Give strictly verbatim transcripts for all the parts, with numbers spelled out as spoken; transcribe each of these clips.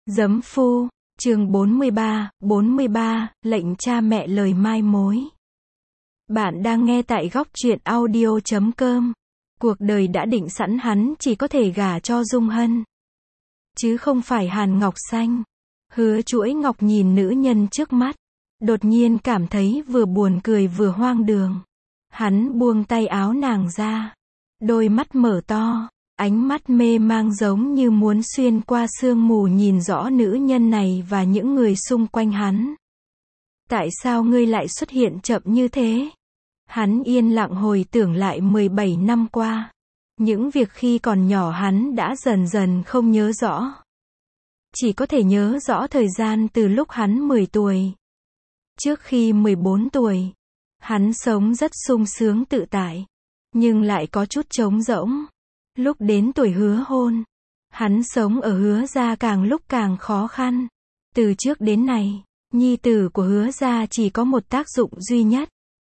Giấm phu, chương bốn mươi ba, bốn mươi ba, lệnh cha mẹ lời mai mối. Bạn đang nghe tại góc truyện audio chấm com. Cuộc đời đã định sẵn hắn chỉ có thể gả cho Dung Hân, chứ không phải Hàn Ngọc Xanh. Hứa Chuỗi Ngọc nhìn nữ nhân trước mắt, đột nhiên cảm thấy vừa buồn cười vừa hoang đường. Hắn buông tay áo nàng ra, đôi mắt mở to, ánh mắt mê mang giống như muốn xuyên qua sương mù nhìn rõ nữ nhân này và những người xung quanh hắn. Tại sao ngươi lại xuất hiện chậm như thế? Hắn yên lặng hồi tưởng lại mười bảy năm qua. Những việc khi còn nhỏ hắn đã dần dần không nhớ rõ. Chỉ có thể nhớ rõ thời gian từ lúc hắn mười tuổi. Trước khi mười bốn tuổi, hắn sống rất sung sướng tự tại, nhưng lại có chút trống rỗng. Lúc đến tuổi hứa hôn, hắn sống ở Hứa gia càng lúc càng khó khăn. Từ trước đến nay, nhi tử của Hứa gia chỉ có một tác dụng duy nhất.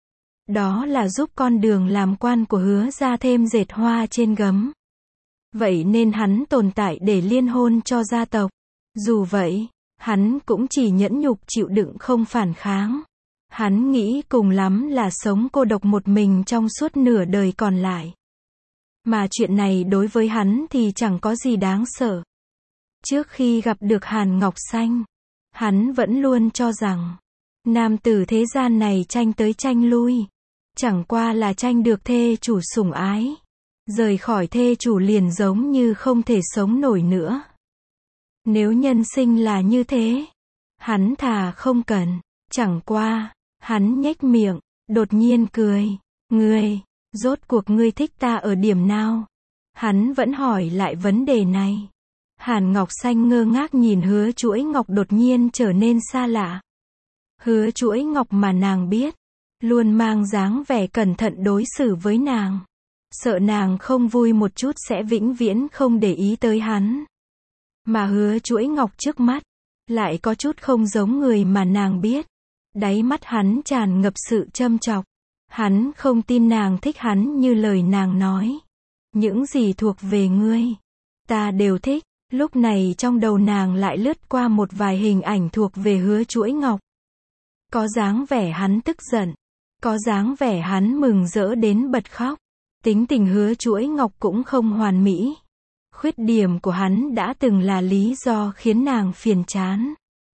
Đó là giúp con đường làm quan của Hứa gia thêm dệt hoa trên gấm. Vậy nên hắn tồn tại để liên hôn cho gia tộc. Dù vậy, hắn cũng chỉ nhẫn nhục chịu đựng không phản kháng. Hắn nghĩ cùng lắm là sống cô độc một mình trong suốt nửa đời còn lại. Mà chuyện này đối với hắn thì chẳng có gì đáng sợ. Trước khi gặp được Hàn Ngọc Xanh, hắn vẫn luôn cho rằng, nam tử thế gian này tranh tới tranh lui, chẳng qua là tranh được thê chủ sủng ái. Rời khỏi thê chủ liền giống như không thể sống nổi nữa. Nếu nhân sinh là như thế, hắn thà không cần. Chẳng qua, hắn nhếch miệng, đột nhiên cười. Ngươi, rốt cuộc ngươi thích ta ở điểm nào? Hắn vẫn hỏi lại vấn đề này. Hàn Ngọc Xanh ngơ ngác nhìn Hứa Chuỗi Ngọc đột nhiên trở nên xa lạ. Hứa Chuỗi Ngọc mà nàng biết, luôn mang dáng vẻ cẩn thận đối xử với nàng. Sợ nàng không vui một chút sẽ vĩnh viễn không để ý tới hắn. Mà Hứa Chuỗi Ngọc trước mắt, lại có chút không giống người mà nàng biết. Đáy mắt hắn tràn ngập sự châm chọc. Hắn không tin nàng thích hắn như lời nàng nói. Những gì thuộc về ngươi, ta đều thích. Lúc này trong đầu nàng lại lướt qua một vài hình ảnh thuộc về Hứa Chuỗi Ngọc. Có dáng vẻ hắn tức giận, có dáng vẻ hắn mừng rỡ đến bật khóc. Tính tình Hứa Chuỗi Ngọc cũng không hoàn mỹ. Khuyết điểm của hắn đã từng là lý do khiến nàng phiền chán.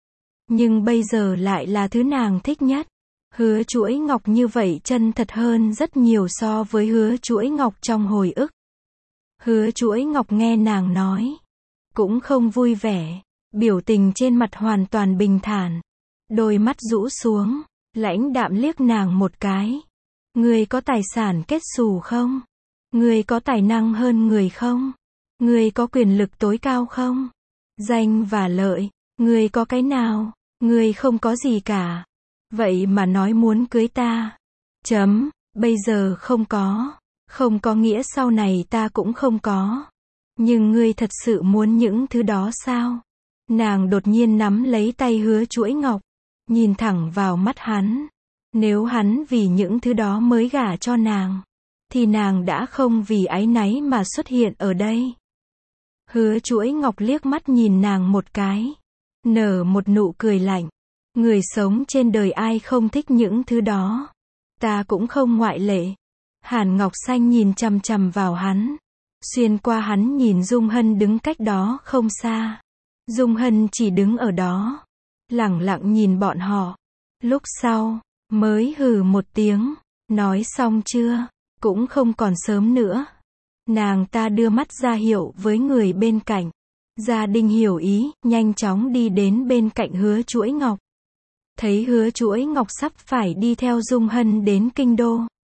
Nhưng bây giờ lại là thứ nàng thích nhất. Hứa Chuỗi Ngọc như vậy chân thật hơn rất nhiều so với Hứa Chuỗi Ngọc trong hồi ức. Hứa Chuỗi Ngọc nghe nàng nói, cũng không vui vẻ, biểu tình trên mặt hoàn toàn bình thản. Đôi mắt rũ xuống, lãnh đạm liếc nàng một cái. Ngươi có tài sản kết xù không? Ngươi có tài năng hơn người không? Ngươi có quyền lực tối cao không? Danh và lợi, ngươi có cái nào? Ngươi không có gì cả. Vậy mà nói muốn cưới ta. Chấm, bây giờ không có. Không có nghĩa sau này ta cũng không có. Nhưng ngươi thật sự muốn những thứ đó sao? Nàng đột nhiên nắm lấy tay Hứa Chuỗi Ngọc, nhìn thẳng vào mắt hắn. Nếu hắn vì những thứ đó mới gả cho nàng, thì nàng đã không vì áy náy mà xuất hiện ở đây. Hứa Chuỗi Ngọc liếc mắt nhìn nàng một cái, nở một nụ cười lạnh. Người sống trên đời ai không thích những thứ đó? Ta cũng không ngoại lệ. Hàn Ngọc Xanh nhìn chằm chằm vào hắn. Xuyên qua hắn nhìn Dung Hân đứng cách đó không xa. Dung Hân chỉ đứng ở đó, lẳng lặng nhìn bọn họ. Lúc sau, mới hừ một tiếng, nói xong chưa? Cũng không còn sớm nữa. Nàng ta đưa mắt ra hiệu với người bên cạnh. Gia Đình hiểu ý, nhanh chóng đi đến bên cạnh Hứa Chuỗi Ngọc. Thấy Hứa Chuỗi Ngọc sắp phải đi theo Dung Hân đến kinh đô.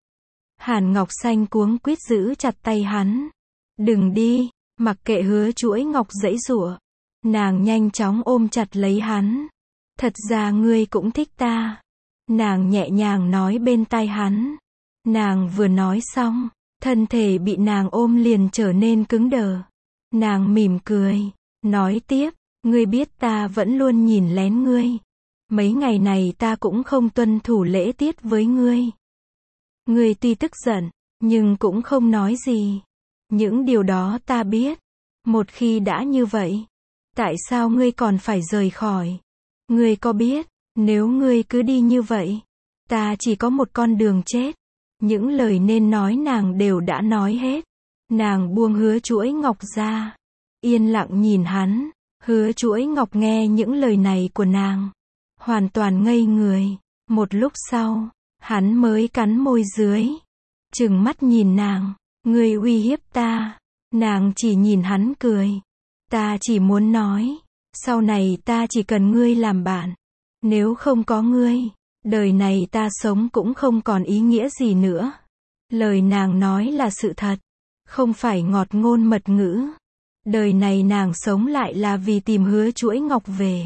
Hàn Ngọc Xanh cuống quýt giữ chặt tay hắn. Đừng đi, mặc kệ Hứa Chuỗi Ngọc giãy giụa. Nàng nhanh chóng ôm chặt lấy hắn. Thật ra ngươi cũng thích ta. Nàng nhẹ nhàng nói bên tai hắn. Nàng vừa nói xong, thân thể bị nàng ôm liền trở nên cứng đờ. Nàng mỉm cười, nói tiếp, ngươi biết ta vẫn luôn nhìn lén ngươi. Mấy ngày này ta cũng không tuân thủ lễ tiết với ngươi. Ngươi tuy tức giận, nhưng cũng không nói gì. Những điều đó ta biết. Một khi đã như vậy, Tại sao ngươi còn phải rời khỏi? Ngươi có biết, nếu ngươi cứ đi như vậy, ta chỉ có một con đường chết. Những lời nên nói nàng đều đã nói hết. Nàng buông hứa chuỗi ngọc ra, yên lặng nhìn hắn. Hứa chuỗi ngọc nghe những lời này của nàng, hoàn toàn ngây người. Một lúc sau, hắn mới cắn môi dưới, trừng mắt nhìn nàng. Ngươi uy hiếp ta. Nàng chỉ nhìn hắn cười. Ta chỉ muốn nói, sau này ta chỉ cần ngươi làm bạn. Nếu không có ngươi, đời này ta sống cũng không còn ý nghĩa gì nữa. Lời nàng nói là sự thật, không phải ngọt ngôn mật ngữ. Đời này nàng sống lại là vì tìm hứa chuỗi ngọc về.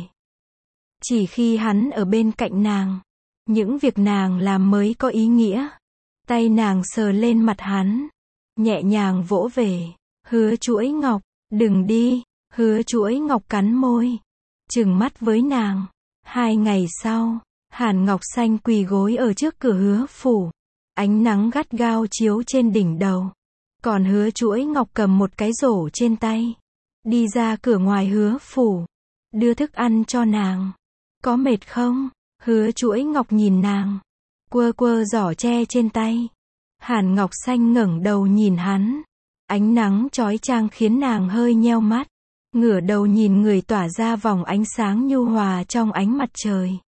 Chỉ khi hắn ở bên cạnh nàng, những việc nàng làm mới có ý nghĩa. Tay nàng sờ lên mặt hắn, nhẹ nhàng vỗ về. Hứa chuỗi ngọc, đừng đi. Hứa chuỗi ngọc cắn môi, trừng mắt với nàng. Hai ngày sau, Hàn Ngọc Xanh quỳ gối ở trước cửa hứa phủ. Ánh nắng gắt gao chiếu trên đỉnh đầu. Còn hứa chuỗi ngọc cầm một cái rổ trên tay, đi ra cửa ngoài hứa phủ, đưa thức ăn cho nàng. Có mệt không? Hứa chuỗi ngọc nhìn nàng, quơ quơ giỏ tre trên tay. Hàn Ngọc Xanh ngẩng đầu nhìn hắn. Ánh nắng chói chang khiến nàng hơi nheo mắt, ngửa đầu nhìn người tỏa ra vòng ánh sáng nhu hòa trong ánh mặt trời.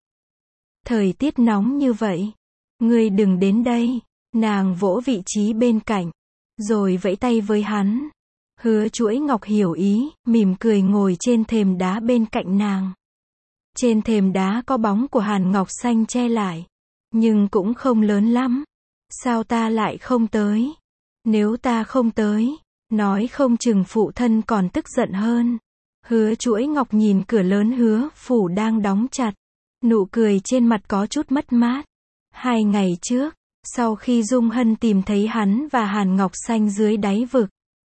Thời tiết nóng như vậy, ngươi đừng đến đây. Nàng vỗ vị trí bên cạnh, rồi vẫy tay với hắn. Hứa chuỗi ngọc hiểu ý, mỉm cười ngồi trên thềm đá bên cạnh nàng. Trên thềm đá có bóng của Hàn Ngọc Xanh che lại, nhưng cũng không lớn lắm. Sao ta lại không tới? Nếu ta không tới, nói không chừng phụ thân còn tức giận hơn. Hứa chuỗi ngọc nhìn cửa lớn hứa phủ đang đóng chặt, nụ cười trên mặt có chút mất mát. Hai ngày trước, sau khi Dung Hân tìm thấy hắn và Hàn Ngọc Xanh dưới đáy vực,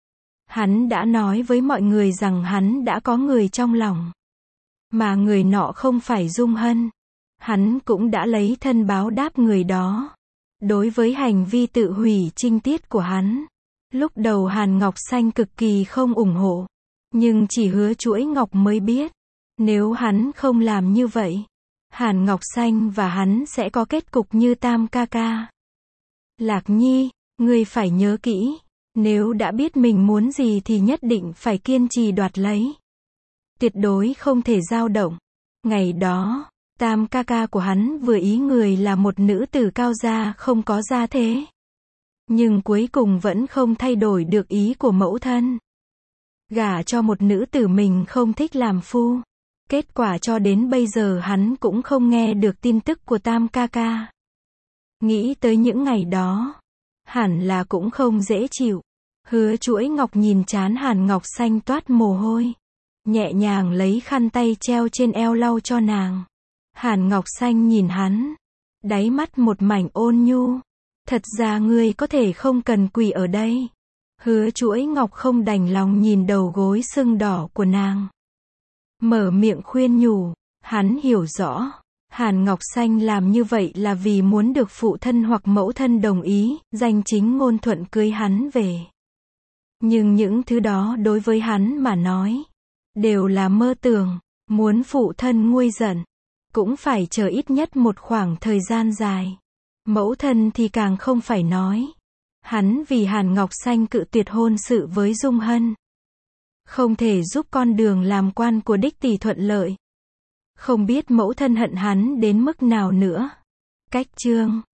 hắn đã nói với mọi người rằng hắn đã có người trong lòng, mà người nọ không phải Dung Hân. Hắn cũng đã lấy thân báo đáp người đó. Đối với hành vi tự hủy trinh tiết của hắn, lúc đầu Hàn Ngọc Xanh cực kỳ không ủng hộ, nhưng chỉ hứa chuỗi ngọc mới biết, nếu hắn không làm như vậy, Hàn Ngọc Xanh và hắn sẽ có kết cục như Tam ca ca. Lạc Nhi, ngươi phải nhớ kỹ, nếu đã biết mình muốn gì thì nhất định phải kiên trì đoạt lấy. Tuyệt đối không thể dao động. Ngày đó, Tam ca ca của hắn vừa ý người là một nữ tử cao gia không có gia thế. Nhưng cuối cùng vẫn không thay đổi được ý của mẫu thân. Gả cho một nữ tử mình không thích làm phu. Kết quả cho đến bây giờ hắn cũng không nghe được tin tức của Tam ca ca. Nghĩ tới những ngày đó, hẳn là cũng không dễ chịu. Hứa chuỗi ngọc nhìn trán Hàn Ngọc Xanh toát mồ hôi, nhẹ nhàng lấy khăn tay treo trên eo lau cho nàng. Hàn Ngọc Xanh nhìn hắn, đáy mắt một mảnh ôn nhu. Thật ra ngươi có thể không cần quỳ ở đây. Hứa chuỗi ngọc không đành lòng nhìn đầu gối sưng đỏ của nàng, mở miệng khuyên nhủ. Hắn hiểu rõ, Hàn Ngọc Xanh làm như vậy là vì muốn được phụ thân hoặc mẫu thân đồng ý, danh chính ngôn thuận cưới hắn về. Nhưng những thứ đó đối với hắn mà nói, đều là mơ tưởng. Muốn phụ thân nguôi giận, cũng phải chờ ít nhất một khoảng thời gian dài. Mẫu thân thì càng không phải nói. Hắn vì Hàn Ngọc Xanh cự tuyệt hôn sự với Dung Hân, không thể giúp con đường làm quan của đích tỷ thuận lợi. Không biết mẫu thân hận hắn đến mức nào nữa. Cách chương